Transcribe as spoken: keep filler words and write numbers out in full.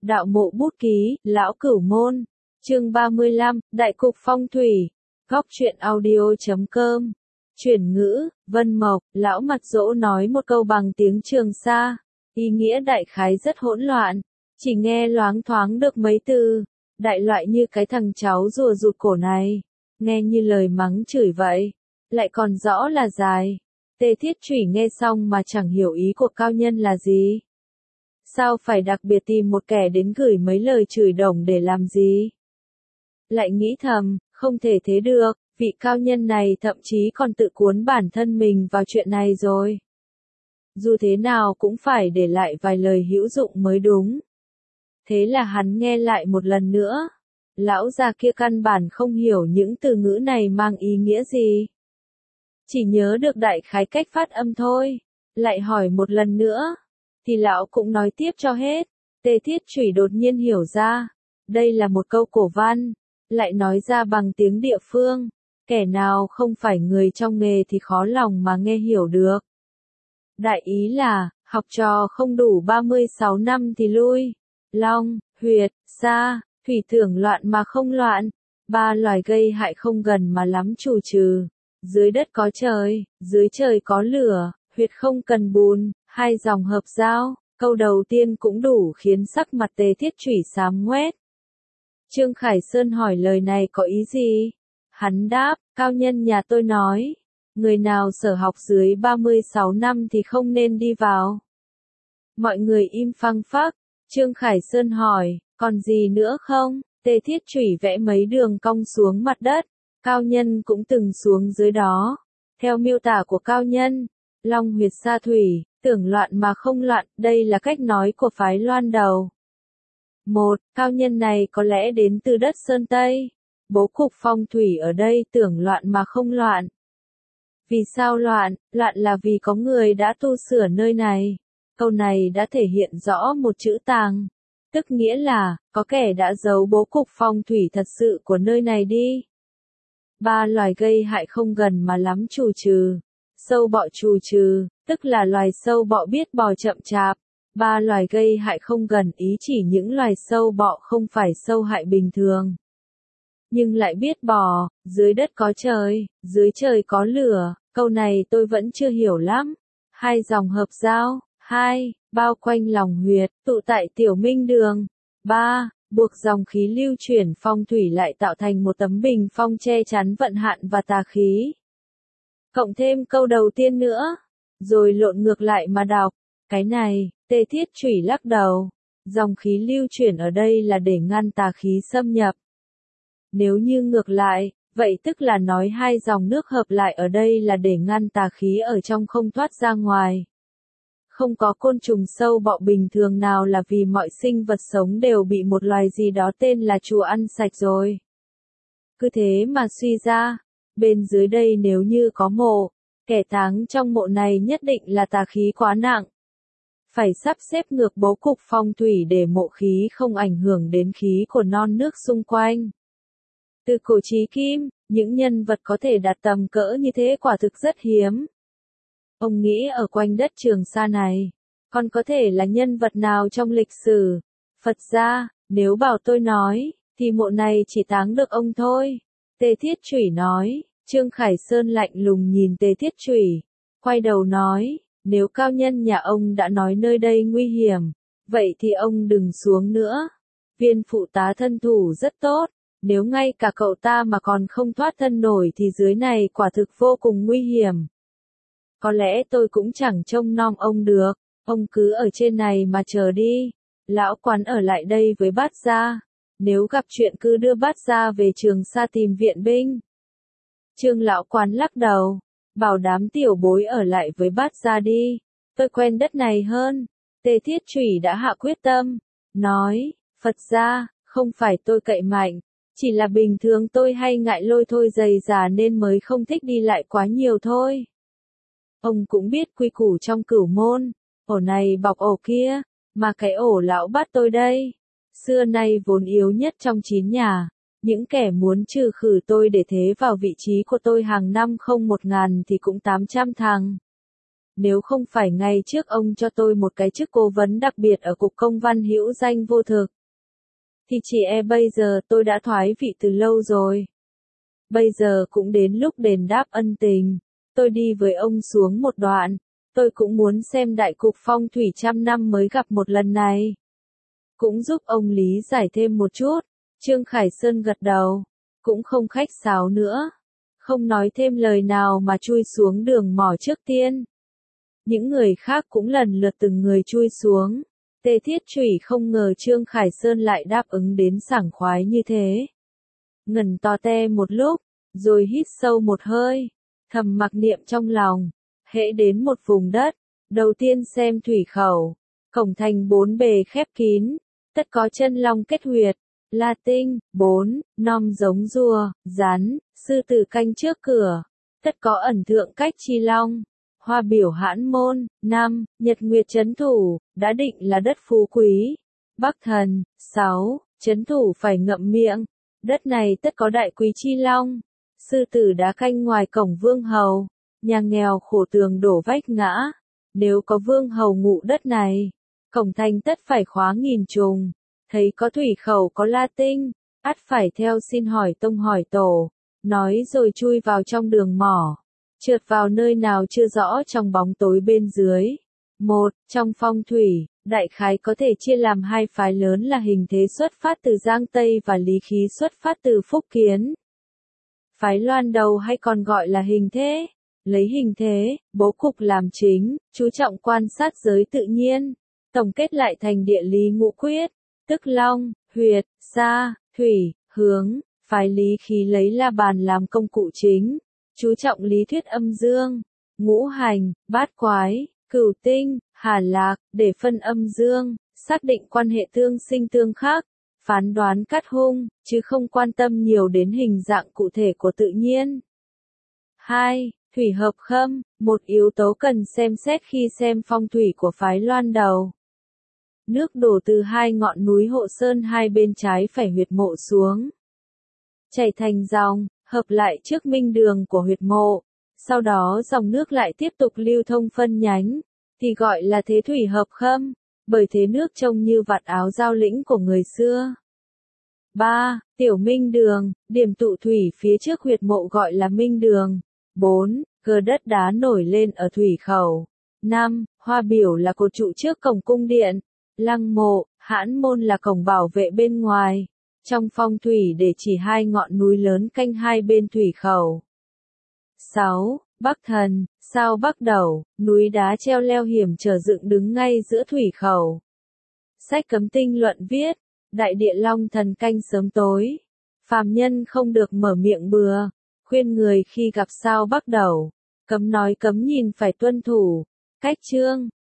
Đạo mộ bút ký, Lão Cửu Môn. Chương ba mươi lăm, Đại cục phong thủy. Góc truyện audio chấm com. Chuyển ngữ, Vân Mộc, lão mặt dỗ nói một câu bằng tiếng Trường Sa. Ý nghĩa đại khái rất hỗn loạn. Chỉ nghe loáng thoáng được mấy từ. Đại loại như cái thằng cháu rùa rụt cổ này. Nghe như lời mắng chửi vậy. Lại còn rõ là dài. Tề Thiết Chủy nghe xong mà chẳng hiểu ý của cao nhân là gì. Sao phải đặc biệt tìm một kẻ đến gửi mấy lời chửi đồng để làm gì? Lại nghĩ thầm, không thể thế được, vị cao nhân này thậm chí còn tự cuốn bản thân mình vào chuyện này rồi. Dù thế nào cũng phải để lại vài lời hữu dụng mới đúng. Thế là hắn nghe lại một lần nữa. Lão già kia căn bản không hiểu những từ ngữ này mang ý nghĩa gì. Chỉ nhớ được đại khái cách phát âm thôi. Lại hỏi một lần nữa. Thì lão cũng nói tiếp cho hết. Tề Thiết Chủy đột nhiên hiểu ra. Đây là một câu cổ văn. Lại nói ra bằng tiếng địa phương. Kẻ nào không phải người trong nghề thì khó lòng mà nghe hiểu được. Đại ý là, học trò không đủ ba mươi sáu năm thì lui. Long, huyệt, sa, thủy tưởng loạn mà không loạn. Ba loài gây hại không gần mà lắm trù trừ. Dưới đất có trời, dưới trời có lửa, huyệt không cần bùn, hai dòng hợp giao. Câu đầu tiên cũng đủ khiến sắc mặt Tề Thiết Chủy xám ngoét. Trương Khải Sơn hỏi lời này có ý gì? Hắn đáp, cao nhân nhà tôi nói, người nào sở học dưới ba mươi sáu năm thì không nên đi vào. Mọi người im phăng phắc. Trương Khải Sơn hỏi, còn gì nữa không? Tề Thiết Chủy vẽ mấy đường cong xuống mặt đất. Cao nhân cũng từng xuống dưới đó. Theo miêu tả của cao nhân, long huyệt sa thủy, tưởng loạn mà không loạn, đây là cách nói của phái Loan Đầu. Một, cao nhân này có lẽ đến từ đất Sơn Tây. Bố cục phong thủy ở đây tưởng loạn mà không loạn. Vì sao loạn? Loạn là vì có người đã tu sửa nơi này. Câu này đã thể hiện rõ một chữ tàng. Tức nghĩa là, có kẻ đã giấu bố cục phong thủy thật sự của nơi này đi. Ba loài gây hại không gần mà lắm trù trừ. Sâu bọ trù trừ, tức là loài sâu bọ biết bò chậm chạp. Ba loài gây hại không gần ý chỉ những loài sâu bọ không phải sâu hại bình thường. Nhưng lại biết bò, dưới đất có trời, dưới trời có lửa, câu này tôi vẫn chưa hiểu lắm. Hai dòng hợp giao, hai, bao quanh lòng huyệt, tụ tại tiểu minh đường. Ba, buộc dòng khí lưu chuyển phong thủy lại tạo thành một tấm bình phong che chắn vận hạn và tà khí. Cộng thêm câu đầu tiên nữa, rồi lộn ngược lại mà đọc. Cái này, Tề Thiết Chủy lắc đầu. Dòng khí lưu chuyển ở đây là để ngăn tà khí xâm nhập. Nếu như ngược lại, vậy tức là nói hai dòng nước hợp lại ở đây là để ngăn tà khí ở trong không thoát ra ngoài. Không có côn trùng sâu bọ bình thường nào là vì mọi sinh vật sống đều bị một loài gì đó tên là trù ăn sạch rồi. Cứ thế mà suy ra, bên dưới đây nếu như có mộ, kẻ táng trong mộ này nhất định là tà khí quá nặng. Phải sắp xếp ngược bố cục phong thủy để mộ khí không ảnh hưởng đến khí của non nước xung quanh. Từ cổ chí kim, những nhân vật có thể đạt tầm cỡ như thế quả thực rất hiếm. Ông nghĩ ở quanh đất Trường Sa này, còn có thể là nhân vật nào trong lịch sử? Phật gia, nếu bảo tôi nói, thì mộ này chỉ táng được ông thôi. Tề Thiết Chủy nói. Trương Khải Sơn lạnh lùng nhìn Tề Thiết Chủy, quay đầu nói, nếu cao nhân nhà ông đã nói nơi đây nguy hiểm, vậy thì ông đừng xuống nữa. Viên phụ tá thân thủ rất tốt, nếu ngay cả cậu ta mà còn không thoát thân nổi thì dưới này quả thực vô cùng nguy hiểm. Có lẽ tôi cũng chẳng trông nom ông được, ông cứ ở trên này mà chờ đi. Lão Quán ở lại đây với Bát Gia, nếu gặp chuyện cứ đưa Bát Gia về Trường Sa tìm viện binh. Trương Lão Quán lắc đầu, bảo đám tiểu bối ở lại với Bát Gia đi, tôi quen đất này hơn. Tề Thiết Chủy đã hạ quyết tâm, nói, Phật gia, không phải tôi cậy mạnh, chỉ là bình thường tôi hay ngại lôi thôi dày già nên mới không thích đi lại quá nhiều thôi. Ông cũng biết quy củ trong Cửu Môn, ổ này bọc ổ kia, mà cái ổ lão bắt tôi đây, xưa nay vốn yếu nhất trong chín nhà. Những kẻ muốn trừ khử tôi để thế vào vị trí của tôi hàng năm không một ngàn thì cũng tám trăm thằng. Nếu không phải ngày trước ông cho tôi một cái chức cố vấn đặc biệt ở Cục Công văn hữu danh vô thực, thì chỉ e bây giờ tôi đã thoái vị từ lâu rồi. Bây giờ cũng đến lúc đền đáp ân tình, tôi đi với ông xuống một đoạn, tôi cũng muốn xem đại cục phong thủy trăm năm mới gặp một lần này. Cũng giúp ông lý giải thêm một chút, Trương Khải Sơn gật đầu, cũng không khách sáo nữa, không nói thêm lời nào mà chui xuống đường mỏ trước tiên. Những người khác cũng lần lượt từng người chui xuống. Tề Thiết Trủy không ngờ Trương Khải Sơn lại đáp ứng đến sảng khoái như thế. Ngẩn to te một lúc, rồi hít sâu một hơi, thầm mặc niệm trong lòng, hễ đến một vùng đất, đầu tiên xem thủy khẩu, cổng thành bốn bề khép kín, tất có chân long kết huyệt, la tinh, bốn, nom giống rùa, rắn, sư tử canh trước cửa, tất có ẩn thượng cách chi long. Hoa biểu hãn môn, năm, nhật nguyệt chấn thủ, đã định là đất phú quý. Bắc thần, sáu, chấn thủ phải ngậm miệng, đất này tất có đại quý chi long. Sư tử đá canh ngoài cổng vương hầu, nhà nghèo khổ tường đổ vách ngã. Nếu có vương hầu ngụ đất này, cổng thành tất phải khóa nghìn trùng. Thấy có thủy khẩu có la tinh, ắt phải theo xin hỏi tông hỏi tổ, nói rồi chui vào trong đường mỏ. Trượt vào nơi nào chưa rõ trong bóng tối bên dưới. Một, trong phong thủy, đại khái có thể chia làm hai phái lớn là hình thế xuất phát từ Giang Tây và lý khí xuất phát từ Phúc Kiến. Phái Loan Đầu hay còn gọi là hình thế, lấy hình thế, bố cục làm chính, chú trọng quan sát giới tự nhiên, tổng kết lại thành địa lý ngũ quyết, tức long, huyệt, sa, thủy, hướng. Phái lý khí lấy la bàn làm công cụ chính, chú trọng lý thuyết âm dương, ngũ hành, bát quái, cửu tinh, hà lạc, để phân âm dương, xác định quan hệ tương sinh tương khắc, phán đoán cát hung, chứ không quan tâm nhiều đến hình dạng cụ thể của tự nhiên. hai. Thủy hợp khâm, một yếu tố cần xem xét khi xem phong thủy của phái Loan Đầu. Nước đổ từ hai ngọn núi Hộ Sơn hai bên trái phải huyệt mộ xuống, chảy thành dòng, hợp lại trước minh đường của huyệt mộ, sau đó dòng nước lại tiếp tục lưu thông phân nhánh, thì gọi là thế thủy hợp khâm, bởi thế nước trông như vạt áo giao lĩnh của người xưa. ba. Tiểu minh đường, điểm tụ thủy phía trước huyệt mộ gọi là minh đường. bốn. Gờ đất đá nổi lên ở thủy khẩu. năm. Hoa biểu là cột trụ trước cổng cung điện. Lăng mộ, hãn môn là cổng bảo vệ bên ngoài. Trong phong thủy để chỉ hai ngọn núi lớn canh hai bên thủy khẩu. sáu. Bắc thần, sao Bắc Đầu, núi đá treo leo hiểm trở dựng đứng ngay giữa thủy khẩu. Sách Cấm Tinh luận viết, đại địa long thần canh sớm tối, phàm nhân không được mở miệng bừa, khuyên người khi gặp sao Bắc Đầu, cấm nói cấm nhìn phải tuân thủ. Cách chương